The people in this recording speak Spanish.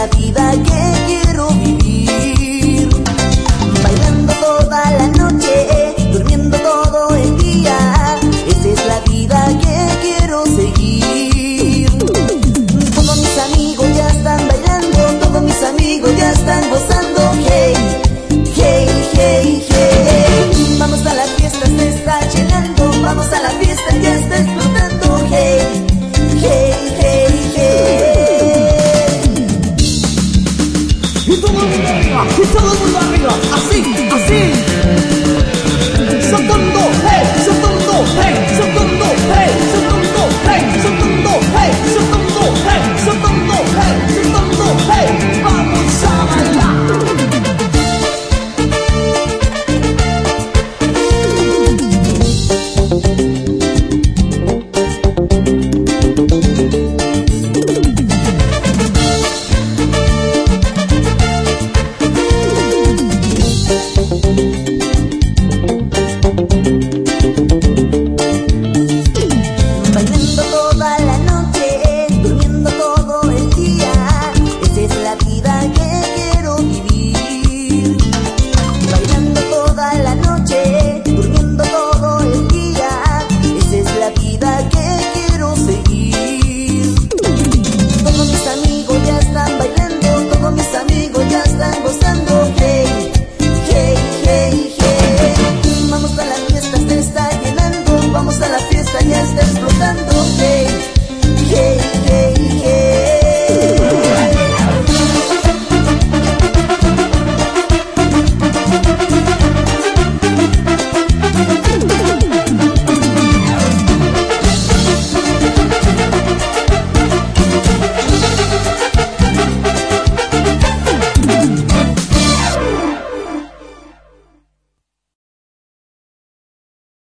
la vida que quiero vivir. Bailando toda la noche, durmiendo todo el día. Esa es la vida que quiero seguir. Todos mis amigos ya están bailando, todos mis amigos ya están gozando. Hey, hey, hey, hey. Vamos a la fiesta, se está llenando. Vamos a la fiesta, ya está explotando. Hey, hey, hey, hey. Y todo el mundo arriba, y todo el mundo arriba.